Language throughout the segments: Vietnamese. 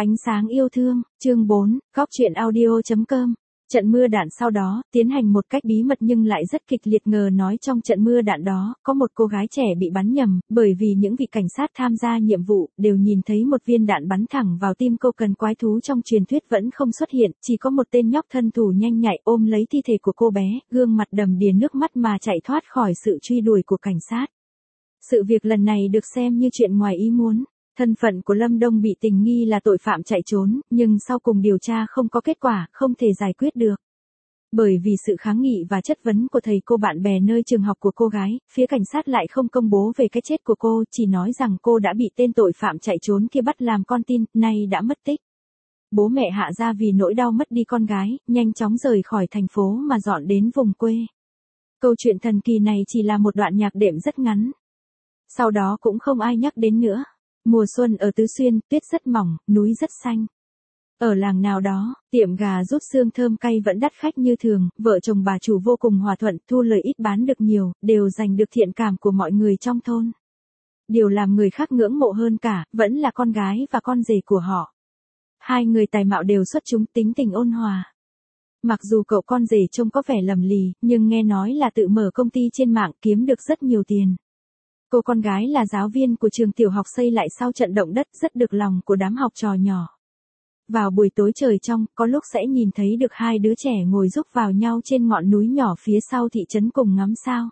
Ánh sáng yêu thương, chương 4, góc chuyện audio.com. Trận mưa đạn sau đó, tiến hành một cách bí mật nhưng lại rất kịch liệt. Ngờ nói trong trận mưa đạn đó, có một cô gái trẻ bị bắn nhầm, bởi vì những vị cảnh sát tham gia nhiệm vụ, đều nhìn thấy một viên đạn bắn thẳng vào tim cô. Cần quái thú trong truyền thuyết vẫn không xuất hiện, chỉ có một tên nhóc thân thủ nhanh nhạy ôm lấy thi thể của cô bé, gương mặt đầm đìa nước mắt mà chạy thoát khỏi sự truy đuổi của cảnh sát. Sự việc lần này được xem như chuyện ngoài ý muốn. Thân phận của Lâm Đông bị tình nghi là tội phạm chạy trốn, nhưng sau cùng điều tra không có kết quả, không thể giải quyết được. Bởi vì sự kháng nghị và chất vấn của thầy cô bạn bè nơi trường học của cô gái, phía cảnh sát lại không công bố về cái chết của cô, chỉ nói rằng cô đã bị tên tội phạm chạy trốn kia bắt làm con tin, nay đã mất tích. Bố mẹ Hạ Gia vì nỗi đau mất đi con gái, nhanh chóng rời khỏi thành phố mà dọn đến vùng quê. Câu chuyện thần kỳ này chỉ là một đoạn nhạc đệm rất ngắn. Sau đó cũng không ai nhắc đến nữa. Mùa xuân ở Tứ Xuyên, tuyết rất mỏng, núi rất xanh. Ở làng nào đó, tiệm gà rút xương thơm cay vẫn đắt khách như thường, vợ chồng bà chủ vô cùng hòa thuận, thu lời ít bán được nhiều, đều giành được thiện cảm của mọi người trong thôn. Điều làm người khác ngưỡng mộ hơn cả, vẫn là con gái và con rể của họ. Hai người tài mạo đều xuất chúng, tính tình ôn hòa. Mặc dù cậu con rể trông có vẻ lầm lì, nhưng nghe nói là tự mở công ty trên mạng kiếm được rất nhiều tiền. Cô con gái là giáo viên của trường tiểu học xây lại sau trận động đất, rất được lòng của đám học trò nhỏ. Vào buổi tối trời trong, có lúc sẽ nhìn thấy được hai đứa trẻ ngồi rúc vào nhau trên ngọn núi nhỏ phía sau thị trấn cùng ngắm sao.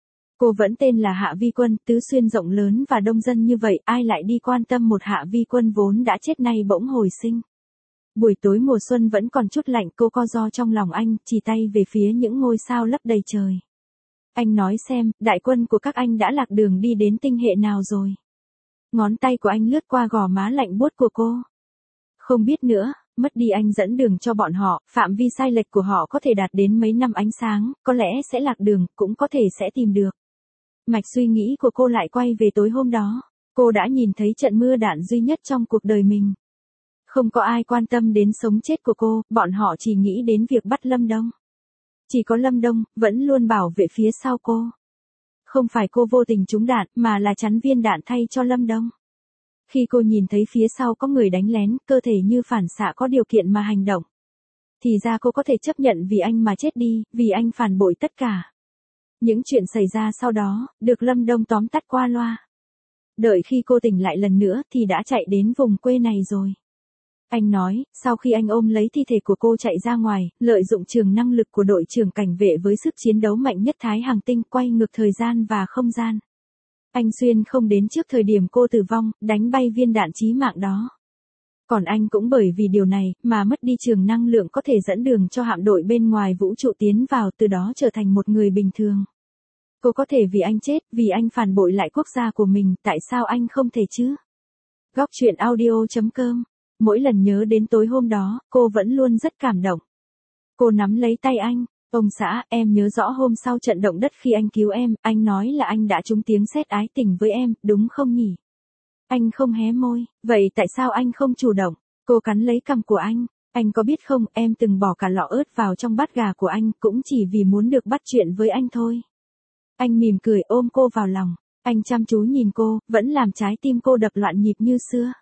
Cô vẫn tên là Hạ Vi Quân. Tứ Xuyên rộng lớn và đông dân như vậy, ai lại đi quan tâm một Hạ Vi Quân vốn đã chết nay bỗng hồi sinh. Buổi tối mùa xuân vẫn còn chút lạnh, cô co ro trong lòng anh, chỉ tay về phía những ngôi sao lấp đầy trời. Anh nói xem, đại quân của các anh đã lạc đường đi đến tinh hệ nào rồi? Ngón tay của anh lướt qua gò má lạnh buốt của cô. Không biết nữa, mất đi anh dẫn đường cho bọn họ, phạm vi sai lệch của họ có thể đạt đến mấy năm ánh sáng, có lẽ sẽ lạc đường, cũng có thể sẽ tìm được. Mạch suy nghĩ của cô lại quay về tối hôm đó. Cô đã nhìn thấy trận mưa đạn duy nhất trong cuộc đời mình. Không có ai quan tâm đến sống chết của cô, bọn họ chỉ nghĩ đến việc bắt Lâm Đông. Chỉ có Lâm Đông, vẫn luôn bảo vệ phía sau cô. Không phải cô vô tình trúng đạn, mà là chắn viên đạn thay cho Lâm Đông. Khi cô nhìn thấy phía sau có người đánh lén, cơ thể như phản xạ có điều kiện mà hành động. Thì ra cô có thể chấp nhận vì anh mà chết đi, vì anh phản bội tất cả. Những chuyện xảy ra sau đó, được Lâm Đông tóm tắt qua loa. Đợi khi cô tỉnh lại lần nữa thì đã chạy đến vùng quê này rồi. Anh nói, sau khi anh ôm lấy thi thể của cô chạy ra ngoài, lợi dụng trường năng lực của đội trưởng cảnh vệ với sức chiến đấu mạnh nhất Thái Hành Tinh, quay ngược thời gian và không gian. Anh xuyên không đến trước thời điểm cô tử vong, đánh bay viên đạn chí mạng đó. Còn anh cũng bởi vì điều này, mà mất đi trường năng lượng có thể dẫn đường cho hạm đội bên ngoài vũ trụ tiến vào, từ đó trở thành một người bình thường. Cô có thể vì anh chết, vì anh phản bội lại quốc gia của mình, tại sao anh không thể chứ? Góc chuyện audio.com. Mỗi lần nhớ đến tối hôm đó, cô vẫn luôn rất cảm động. Cô nắm lấy tay anh. Ông xã, em nhớ rõ hôm sau trận động đất khi anh cứu em, anh nói là anh đã trúng tiếng sét ái tình với em, đúng không nhỉ? Anh không hé môi, vậy tại sao anh không chủ động? Cô cắn lấy cằm của anh có biết không, em từng bỏ cả lọ ớt vào trong bát gà của anh, cũng chỉ vì muốn được bắt chuyện với anh thôi. Anh mỉm cười ôm cô vào lòng, anh chăm chú nhìn cô, vẫn làm trái tim cô đập loạn nhịp như xưa.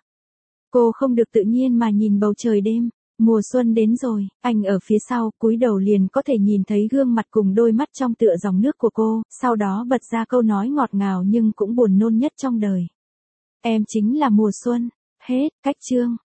Cô không được tự nhiên mà nhìn bầu trời đêm. Mùa xuân đến rồi, anh ở phía sau, cúi đầu liền có thể nhìn thấy gương mặt cùng đôi mắt trong tựa dòng nước của cô, sau đó bật ra câu nói ngọt ngào nhưng cũng buồn nôn nhất trong đời. Em chính là mùa xuân. Hết, cách chương.